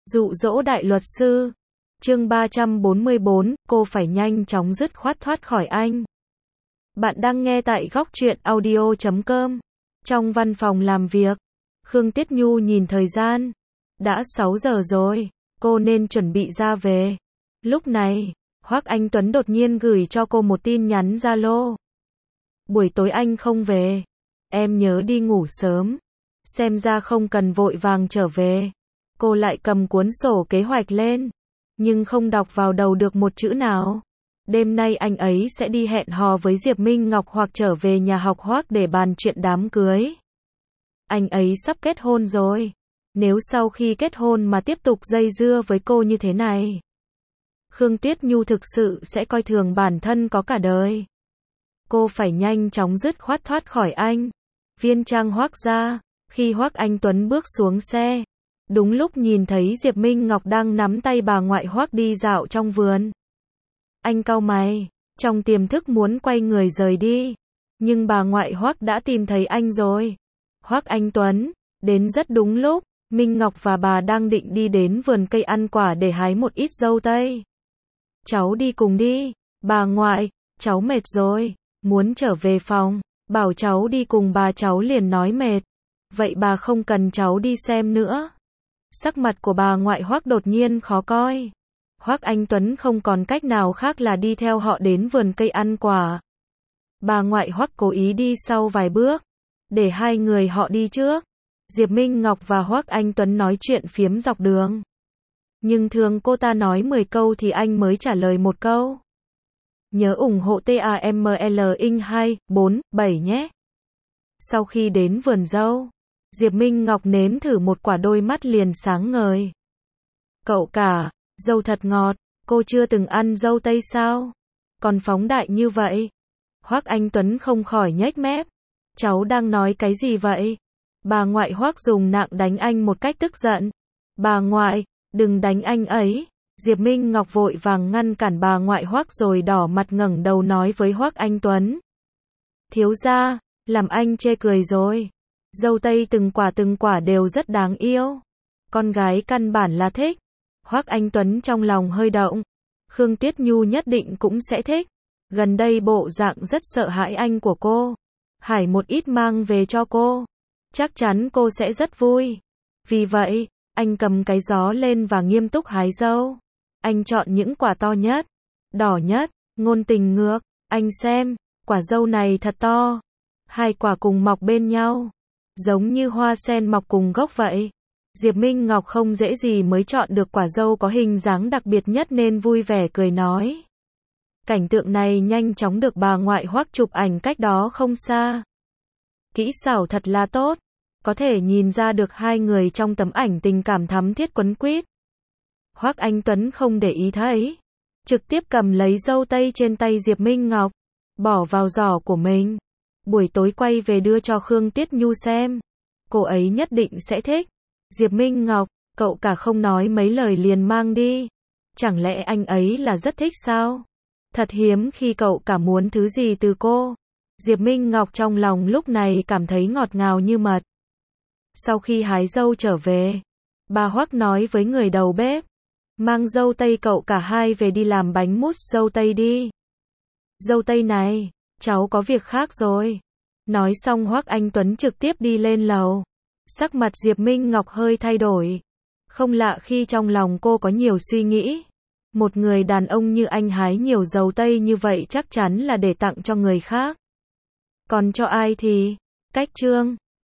Dụ dỗ đại luật sư. Chương 344, cô phải nhanh chóng dứt khoát thoát khỏi anh. Bạn đang nghe tại góc truyện audio.com. Trong văn phòng làm việc, Khương Tiết Nhu nhìn thời gian. Đã 6 giờ rồi, cô nên chuẩn bị ra về. Lúc này, Hoắc Anh Tuấn đột nhiên gửi cho cô một tin nhắn Zalo. Buổi tối anh không về. Em nhớ đi ngủ sớm. Xem ra không cần vội vàng trở về. Cô lại cầm cuốn sổ kế hoạch lên, nhưng không đọc vào đầu được một chữ nào. Đêm nay anh ấy sẽ đi hẹn hò với Diệp Minh Ngọc hoặc trở về nhà học Hoắc để bàn chuyện đám cưới. Anh ấy sắp kết hôn rồi. Nếu sau khi kết hôn mà tiếp tục dây dưa với cô như thế này, Khương Tiết Nhu thực sự sẽ coi thường bản thân có cả đời. Cô phải nhanh chóng dứt khoát thoát khỏi anh. Viên trang Hoắc gia. Khi Hoắc Anh Tuấn bước xuống xe, đúng lúc nhìn thấy Diệp Minh Ngọc đang nắm tay bà ngoại Hoắc đi dạo trong vườn. Anh cau mày, trong tiềm thức muốn quay người rời đi, nhưng bà ngoại Hoắc đã tìm thấy anh rồi. Hoắc Anh Tuấn, đến rất đúng lúc, Minh Ngọc và bà đang định đi đến vườn cây ăn quả để hái một ít dâu tây. Cháu đi cùng đi, bà ngoại, cháu mệt rồi, muốn trở về phòng, bảo cháu đi cùng bà, cháu liền nói mệt. Vậy bà không cần cháu đi xem nữa. Sắc mặt của bà ngoại Hoắc đột nhiên khó coi. Hoắc Anh Tuấn không còn cách nào khác là đi theo họ đến vườn cây ăn quả. Bà ngoại Hoắc cố ý đi sau vài bước, để hai người họ đi trước. Diệp Minh Ngọc và Hoắc Anh Tuấn nói chuyện phiếm dọc đường. Nhưng thường cô ta nói 10 câu thì anh mới trả lời một câu. Nhớ ủng hộ TAML INH 247 nhé. Sau khi đến vườn dâu, Diệp Minh Ngọc nếm thử một quả, đôi mắt liền sáng ngời. Cậu cả, dâu thật ngọt, cô chưa từng ăn dâu tây sao? Còn phóng đại như vậy. Hoắc Anh Tuấn không khỏi nhếch mép. Cháu đang nói cái gì vậy? Bà ngoại Hoắc dùng nạng đánh anh một cách tức giận. Bà ngoại, đừng đánh anh ấy. Diệp Minh Ngọc vội vàng ngăn cản bà ngoại Hoắc rồi đỏ mặt ngẩng đầu nói với Hoắc Anh Tuấn. Thiếu gia, làm anh chê cười rồi. Dâu tây từng quả đều rất đáng yêu. Con gái căn bản là thích. Hoắc Anh Tuấn trong lòng hơi động. Khương Tiết Nhu nhất định cũng sẽ thích. Gần đây bộ dạng rất sợ hãi anh của cô. Hải một ít mang về cho cô. Chắc chắn cô sẽ rất vui. Vì vậy, anh cầm cái gió lên và nghiêm túc hái dâu. Anh chọn những quả to nhất, đỏ nhất, ngôn tình ngược. Anh xem, quả dâu này thật to. Hai quả cùng mọc bên nhau, giống như hoa sen mọc cùng gốc vậy. Diệp Minh Ngọc không dễ gì mới chọn được quả dâu có hình dáng đặc biệt nhất nên vui vẻ cười nói. Cảnh tượng này nhanh chóng được bà ngoại Hoắc chụp ảnh cách đó không xa. Kỹ xảo thật là tốt, có thể nhìn ra được hai người trong tấm ảnh tình cảm thắm thiết quấn quýt. Hoắc Anh Tuấn không để ý thấy, trực tiếp cầm lấy dâu tây trên tay Diệp Minh Ngọc, bỏ vào giỏ của mình. Buổi tối quay về đưa cho Khương Tiết Nhu xem. Cô ấy nhất định sẽ thích. Diệp Minh Ngọc, cậu cả không nói mấy lời liền mang đi. Chẳng lẽ anh ấy là rất thích sao? Thật hiếm khi cậu cả muốn thứ gì từ cô. Diệp Minh Ngọc trong lòng lúc này cảm thấy ngọt ngào như mật. Sau khi hái dâu trở về, bà Hoắc nói với người đầu bếp. Mang dâu tây cậu cả hai về đi làm bánh mousse dâu tây đi. Dâu tây này, cháu có việc khác rồi. Nói xong Hoắc Anh Tuấn trực tiếp đi lên lầu. Sắc mặt Diệp Minh Ngọc hơi thay đổi. Không lạ khi trong lòng cô có nhiều suy nghĩ. Một người đàn ông như anh hái nhiều dâu tây như vậy chắc chắn là để tặng cho người khác. Còn cho ai thì? Cách chương